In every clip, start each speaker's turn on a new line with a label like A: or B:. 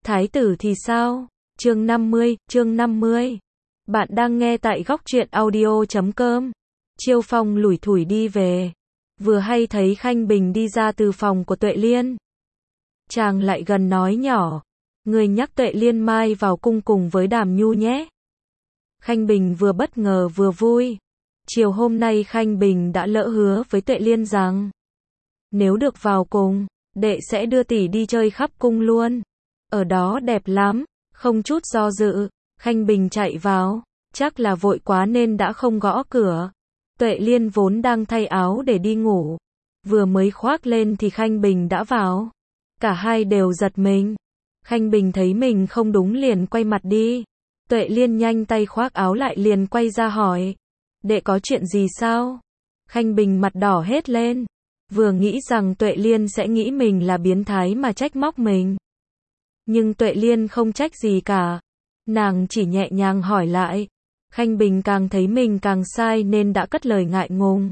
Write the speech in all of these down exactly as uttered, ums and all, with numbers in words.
A: Thái tử thì sao? Chương năm mươi, chương năm mươi. Bạn đang nghe tại góc truyện audio chấm com. Chiêu Phong lủi thủi đi về. Vừa hay thấy Khanh Bình đi ra từ phòng của Tuệ Liên. Chàng lại gần nói nhỏ. Người nhắc Tuệ Liên mai vào cung cùng với Đàm Nhu nhé. Khanh Bình vừa bất ngờ vừa vui. Chiều hôm nay Khanh Bình đã lỡ hứa với Tuệ Liên rằng nếu được vào cùng, đệ sẽ đưa tỷ đi chơi khắp cung luôn. Ở đó đẹp lắm, không chút do dự. Khanh Bình chạy vào, chắc là vội quá nên đã không gõ cửa. Tuệ Liên vốn đang thay áo để đi ngủ, vừa mới khoác lên thì Khanh Bình đã vào. Cả hai đều giật mình. Khanh Bình thấy mình không đúng liền quay mặt đi. Tuệ Liên nhanh tay khoác áo lại liền quay ra hỏi. Đệ có chuyện gì sao? Khanh Bình mặt đỏ hết lên. Vừa nghĩ rằng Tuệ Liên sẽ nghĩ mình là biến thái mà trách móc mình. Nhưng Tuệ Liên không trách gì cả. Nàng chỉ nhẹ nhàng hỏi lại. Khanh Bình càng thấy mình càng sai nên đã cất lời ngại ngùng.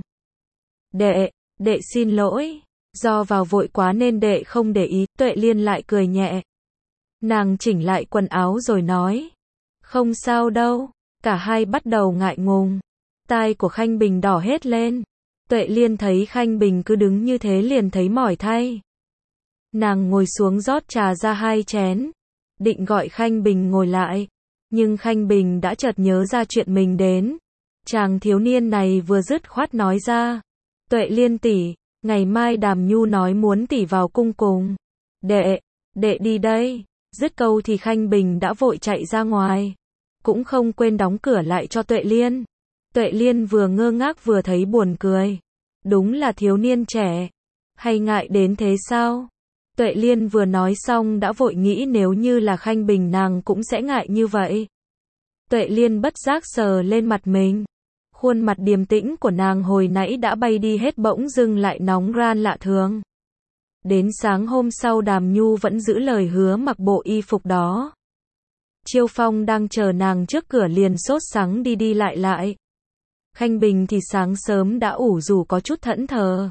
A: Đệ, đệ xin lỗi. Do vào vội quá nên đệ không để ý. Tuệ Liên lại cười nhẹ. Nàng chỉnh lại quần áo rồi nói. Không sao đâu. Cả hai bắt đầu ngại ngùng. Tai của Khanh Bình đỏ hết lên. Tuệ Liên thấy Khanh Bình cứ đứng như thế liền thấy mỏi thay. Nàng ngồi xuống rót trà ra hai chén. Định gọi Khanh Bình ngồi lại. Nhưng Khanh Bình đã chợt nhớ ra chuyện mình đến. Chàng thiếu niên này vừa dứt khoát nói ra. Tuệ Liên tỷ, ngày mai Đàm Nhu nói muốn tỷ vào cung cùng. Đệ, đệ đi đây. Dứt câu thì Khanh Bình đã vội chạy ra ngoài. Cũng không quên đóng cửa lại cho Tuệ Liên. Tuệ Liên vừa ngơ ngác vừa thấy buồn cười. Đúng là thiếu niên trẻ. Hay ngại đến thế sao? Tuệ Liên vừa nói xong đã vội nghĩ nếu như là Khanh Bình nàng cũng sẽ ngại như vậy. Tuệ Liên bất giác sờ lên mặt mình. Khuôn mặt điềm tĩnh của nàng hồi nãy đã bay đi hết bỗng dưng lại nóng ran lạ thường. Đến sáng hôm sau Đàm Nhu vẫn giữ lời hứa mặc bộ y phục đó. Chiêu Phong đang chờ nàng trước cửa liền sốt sắng đi đi lại lại. Khanh Bình thì sáng sớm đã ủ rủ có chút thẫn thờ.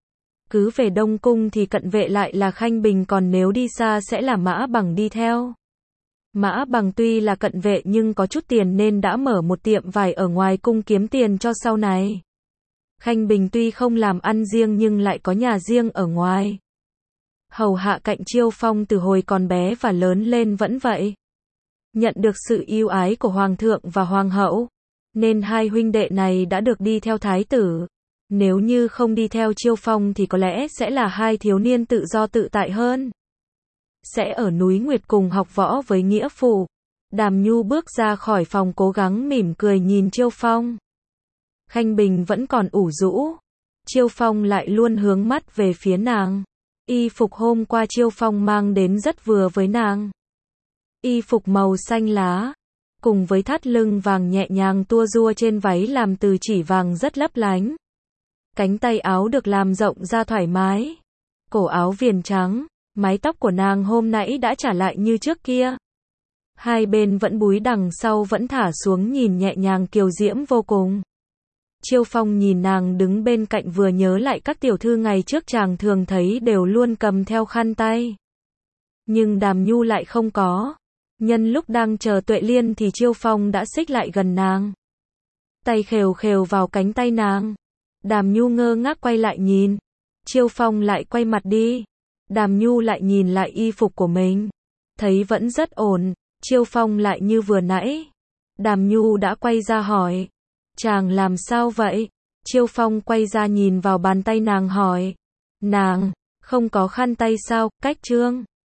A: Cứ về Đông Cung thì cận vệ lại là Khanh Bình còn nếu đi xa sẽ là Mã Bằng đi theo. Mã Bằng tuy là cận vệ nhưng có chút tiền nên đã mở một tiệm vải ở ngoài cung kiếm tiền cho sau này. Khanh Bình tuy không làm ăn riêng nhưng lại có nhà riêng ở ngoài. Hầu hạ cạnh Chiêu Phong từ hồi còn bé và lớn lên vẫn vậy. Nhận được sự yêu ái của Hoàng thượng và Hoàng hậu, nên hai huynh đệ này đã được đi theo Thái tử. Nếu như không đi theo Chiêu Phong thì có lẽ sẽ là hai thiếu niên tự do tự tại hơn. Sẽ ở núi Nguyệt cùng học võ với nghĩa phụ. Đàm Nhu bước ra khỏi phòng cố gắng mỉm cười nhìn Chiêu Phong. Khanh Bình vẫn còn ủ rũ. Chiêu Phong lại luôn hướng mắt về phía nàng. Y phục hôm qua Chiêu Phong mang đến rất vừa với nàng. Y phục màu xanh lá, cùng với thắt lưng vàng nhẹ nhàng tua rua trên váy làm từ chỉ vàng rất lấp lánh. Cánh tay áo được làm rộng ra thoải mái. Cổ áo viền trắng, mái tóc của nàng hôm nãy đã trả lại như trước kia. Hai bên vẫn búi đằng sau vẫn thả xuống nhìn nhẹ nhàng kiều diễm vô cùng. Chiêu Phong nhìn nàng đứng bên cạnh vừa nhớ lại các tiểu thư ngày trước chàng thường thấy đều luôn cầm theo khăn tay. Nhưng Đàm Nhu lại không có. Nhân lúc đang chờ Tuệ Liên thì Chiêu Phong đã xích lại gần nàng. Tay khều khều vào cánh tay nàng. Đàm Nhu ngơ ngác quay lại nhìn. Chiêu Phong lại quay mặt đi. Đàm Nhu lại nhìn lại y phục của mình. Thấy vẫn rất ổn. Chiêu Phong lại như vừa nãy. Đàm Nhu đã quay ra hỏi. Chàng làm sao vậy? Chiêu Phong quay ra nhìn vào bàn tay nàng hỏi. Nàng, không có khăn tay sao? Cách trương.